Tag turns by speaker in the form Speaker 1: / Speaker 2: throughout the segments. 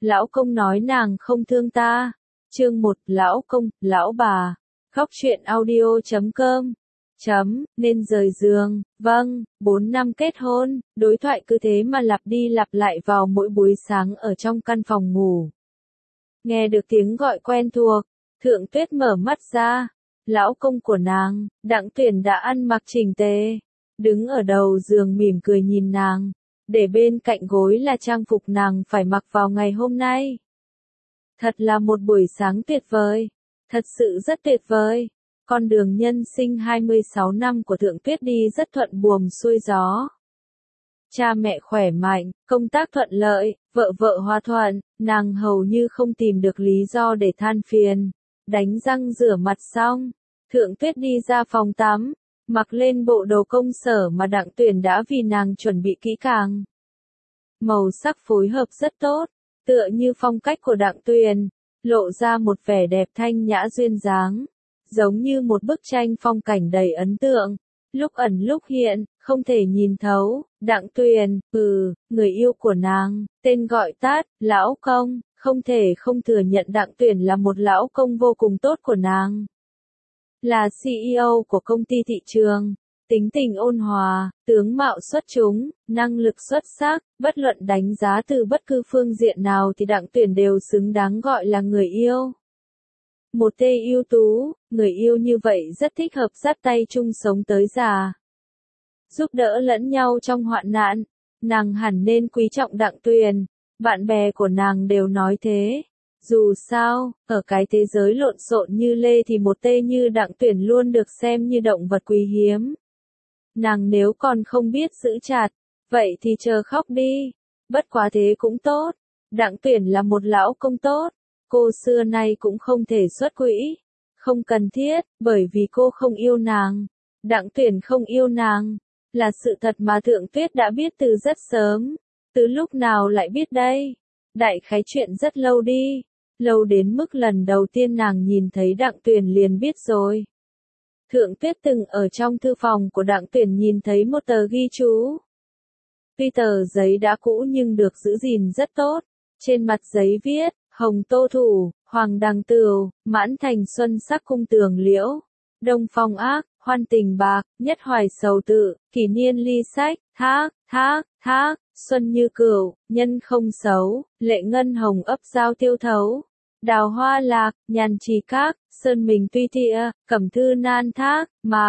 Speaker 1: lão công nói nàng không thương ta. Chương 1, lão công, lão bà. Khóc chuyện audio.com. Nên rời giường, vâng, 4 năm kết hôn, đối thoại cứ thế mà lặp đi lặp lại vào mỗi buổi sáng ở trong căn phòng ngủ. Nghe được tiếng gọi quen thuộc, Thượng Tuyết mở mắt ra. Lão công của nàng, Đặng Tuyển đã ăn mặc chỉnh tề, đứng ở đầu giường mỉm cười nhìn nàng, để bên cạnh gối là trang phục nàng phải mặc vào ngày hôm nay. Thật là một buổi sáng tuyệt vời, thật sự rất tuyệt vời. Con đường nhân sinh 26 năm của Thượng Tuyết đi rất thuận buồm xuôi gió. Cha mẹ khỏe mạnh, công tác thuận lợi, vợ vợ hòa thuận, nàng hầu như không tìm được lý do để than phiền. Đánh răng rửa mặt xong, Thượng Tuyết đi ra phòng tắm, mặc lên bộ đồ công sở mà Đặng Tuyển đã vì nàng chuẩn bị kỹ càng. Màu sắc phối hợp rất tốt, tựa như phong cách của Đặng Tuyển, lộ ra một vẻ đẹp thanh nhã duyên dáng, giống như một bức tranh phong cảnh đầy ấn tượng, lúc ẩn lúc hiện, không thể nhìn thấu. Đặng Tuyển, người yêu của nàng, tên gọi tắt, lão công, không thể không thừa nhận Đặng Tuyển là một lão công vô cùng tốt của nàng. Là CEO của công ty thị trường, tính tình ôn hòa, tướng mạo xuất chúng, năng lực xuất sắc, bất luận đánh giá từ bất cứ phương diện nào thì Đặng Tuyển đều xứng đáng gọi là người yêu. Một tê ưu tú, người yêu như vậy rất thích hợp dắt tay chung sống tới già. Giúp đỡ lẫn nhau trong hoạn nạn, nàng hẳn nên quý trọng Đặng Tuyển, bạn bè của nàng đều nói thế. Dù sao, ở cái thế giới lộn xộn như lê thì một tê như Đặng Tuyển luôn được xem như động vật quý hiếm. Nàng nếu còn không biết giữ chặt, vậy thì chờ khóc đi. Bất quá thế cũng tốt, Đặng Tuyển là một lão công tốt, cô xưa nay cũng không thể xuất quỹ. Không cần thiết, bởi vì cô không yêu nàng. Đặng Tuyển không yêu nàng, là sự thật mà Thượng Tuyết đã biết từ rất sớm. Từ lúc nào lại biết đây? Đại khái chuyện rất lâu đi. Lâu đến mức lần đầu tiên nàng nhìn thấy Đặng Tuyển liền biết rồi. Thượng Tuyết từng ở trong thư phòng của Đặng Tuyển nhìn thấy một tờ ghi chú. Tuy tờ giấy đã cũ nhưng được giữ gìn rất tốt. Trên mặt giấy viết, hồng tô thủ, hoàng đằng tửu, mãn thành xuân sắc cung tường liễu. Đông phong ác, hoan tình bạc, nhất hoài sầu tự, kỷ niên ly sách, thác, xuân như cửu, nhân không xấu, lệ ngân hồng ấp giao tiêu thấu. Đào hoa lạc, nhàn trì các, sơn mình tuy thịa, cẩm thư nan thác,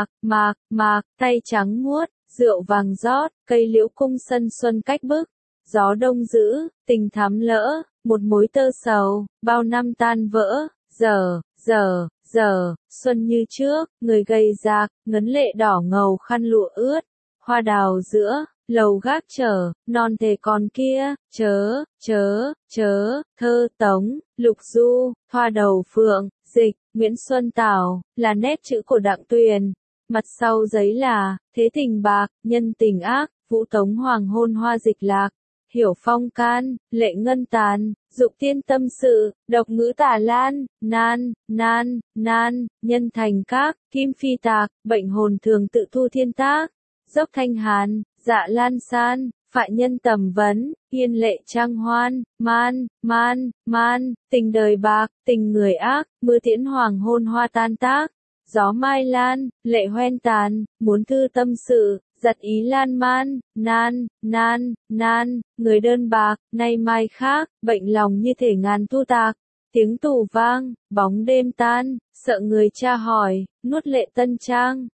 Speaker 1: mạc, tay trắng muốt, rượu vàng rót, cây liễu cung sân xuân cách bức. Gió đông giữ, tình thắm lỡ, một mối tơ sầu, bao năm tan vỡ, giờ, xuân như trước, người gầy rạc, ngấn lệ đỏ ngầu khăn lụa ướt, hoa đào giữa, lầu gác chờ, non thề còn kia, chớ, thơ tống, lục du, hoa đầu phượng, dịch, Nguyễn Xuân Tảo, là nét chữ của Đặng Tuyển. Mặt sau giấy là, thế tình bạc, nhân tình ác, vũ tống hoàng hôn hoa dịch lạc. Hiểu phong can, lệ ngân tàn, dục tiên tâm sự, độc ngữ tả lan, nan, nhân thành các, kim phi tạc, bệnh hồn thường tự thu thiên tác, dốc thanh hàn, dạ lan san, phại nhân tầm vấn, yên lệ trang hoan, man, tình đời bạc, tình người ác, mưa tiễn hoàng hôn hoa tan tác, gió mai lan, lệ hoen tàn, muốn thư tâm sự. Giật ý lan man, nan, người đơn bạc, nay mai khác, bệnh lòng như thể ngàn thu tạc. Tiếng tù vang, bóng đêm tan, sợ người cha hỏi, nuốt lệ tân trang,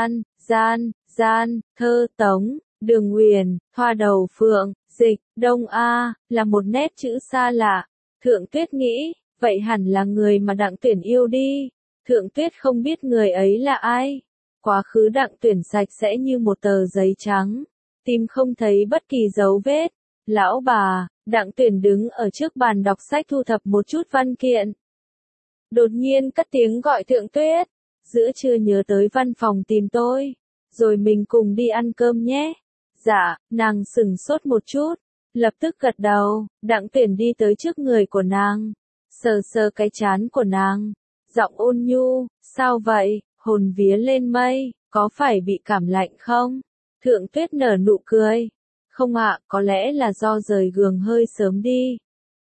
Speaker 1: gian, thơ tống, đường huyền, hoa đầu phượng, dịch, đông A, là một nét chữ xa lạ. Thượng Tuyết nghĩ, vậy hẳn là người mà Đặng Tuyển yêu đi. Thượng Tuyết không biết người ấy là ai. Quá khứ Đặng Tuyển sạch sẽ như một tờ giấy trắng, tìm không thấy bất kỳ dấu vết. Lão bà, Đặng Tuyển đứng ở trước bàn đọc sách thu thập một chút văn kiện. Đột nhiên cất tiếng gọi Thượng Tuyết, giữa trưa nhớ tới văn phòng tìm tôi, rồi mình cùng đi ăn cơm nhé. Dạ, nàng sửng sốt một chút, lập tức gật đầu. Đặng Tuyển đi tới trước người của nàng, sờ cái trán của nàng, giọng ôn nhu, sao vậy? Hồn vía lên mây, có phải bị cảm lạnh không? Thượng Tuyết nở nụ cười. Không ạ, có lẽ là do rời giường hơi sớm đi.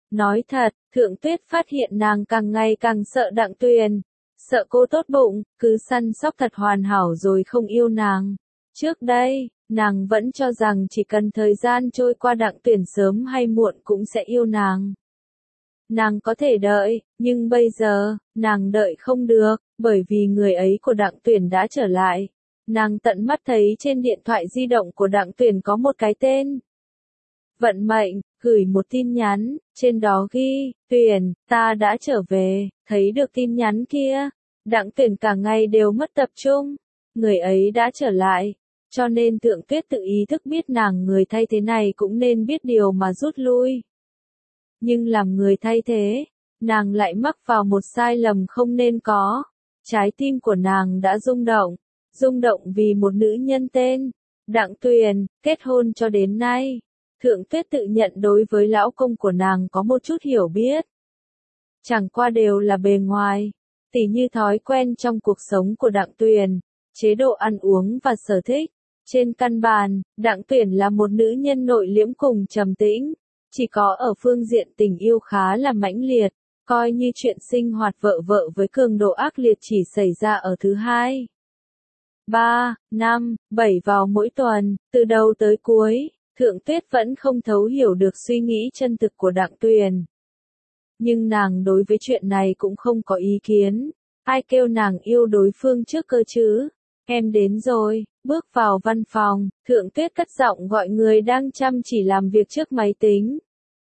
Speaker 1: Nói thật, Thượng Tuyết phát hiện nàng càng ngày càng sợ Đặng Tuyền, sợ cô tốt bụng, cứ săn sóc thật hoàn hảo rồi không yêu nàng. Trước đây, nàng vẫn cho rằng chỉ cần thời gian trôi qua Đặng Tuyền sớm hay muộn cũng sẽ yêu nàng. Nàng có thể đợi, nhưng bây giờ, nàng đợi không được, bởi vì người ấy của Đặng Tuyền đã trở lại. Nàng tận mắt thấy trên điện thoại di động của Đặng Tuyền có một cái tên. Vận mệnh, gửi một tin nhắn, trên đó ghi, Tuyền, ta đã trở về, thấy được tin nhắn kia. Đặng Tuyền cả ngày đều mất tập trung, người ấy đã trở lại, cho nên Thượng Tuyết tự ý thức biết nàng người thay thế này cũng nên biết điều mà rút lui. Nhưng làm người thay thế, nàng lại mắc vào một sai lầm không nên có. Trái tim của nàng đã rung động vì một nữ nhân tên Đặng Tuyền, kết hôn cho đến nay. Thượng Tuyết tự nhận đối với lão công của nàng có một chút hiểu biết. Chẳng qua đều là bề ngoài, tỉ như thói quen trong cuộc sống của Đặng Tuyền, chế độ ăn uống và sở thích. Trên căn bản, Đặng Tuyền là một nữ nhân nội liễm cùng trầm tĩnh, chỉ có ở phương diện tình yêu khá là mãnh liệt, coi như chuyện sinh hoạt vợ vợ với cường độ ác liệt chỉ xảy ra ở thứ 2, 3, 5, 7 vào mỗi tuần, từ đầu tới cuối. Thượng Tuyết vẫn không thấu hiểu được suy nghĩ chân thực của Đặng Tuyền. Nhưng nàng đối với chuyện này cũng không có ý kiến. Ai kêu nàng yêu đối phương trước cơ chứ? Em đến rồi, bước vào văn phòng, Thượng Tuyết cất giọng gọi người đang chăm chỉ làm việc trước máy tính.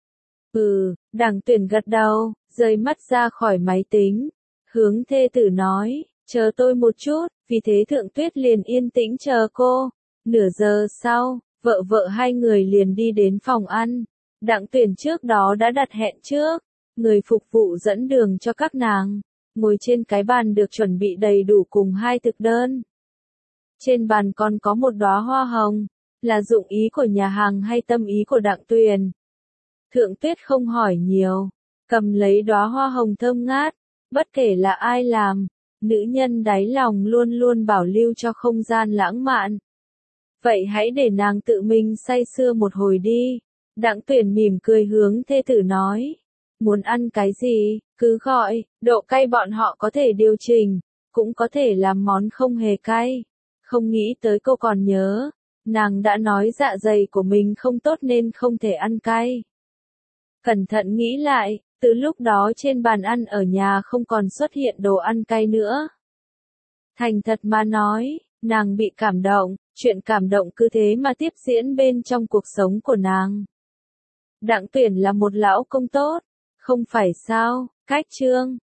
Speaker 1: Đặng Tuyền gật đầu, rời mắt ra khỏi máy tính. Hướng thê tử nói, chờ tôi một chút, vì thế Thượng Tuyết liền yên tĩnh chờ cô. Nửa giờ sau, vợ hai người liền đi đến phòng ăn. Đặng Tuyền trước đó đã đặt hẹn trước, người phục vụ dẫn đường cho các nàng, ngồi trên cái bàn được chuẩn bị đầy đủ cùng 2 thực đơn. Trên bàn còn có một đóa hoa hồng, là dụng ý của nhà hàng hay tâm ý của Đặng Tuyền. Thượng Tuyết không hỏi nhiều, cầm lấy đóa hoa hồng thơm ngát, bất kể là ai làm, nữ nhân đáy lòng luôn luôn bảo lưu cho không gian lãng mạn. Vậy hãy để nàng tự mình say sưa một hồi đi. Đặng Tuyền mỉm cười hướng thê tử nói. Muốn ăn cái gì, cứ gọi, độ cay bọn họ có thể điều chỉnh, cũng có thể làm món không hề cay. Không nghĩ tới cô còn nhớ, nàng đã nói dạ dày của mình không tốt nên không thể ăn cay. Cẩn thận nghĩ lại, từ lúc đó trên bàn ăn ở nhà không còn xuất hiện đồ ăn cay nữa. Thành thật mà nói, nàng bị cảm động, chuyện cảm động cứ thế mà tiếp diễn bên trong cuộc sống của nàng. Đặng Tuyền là một lão công tốt, không phải sao? Cách chương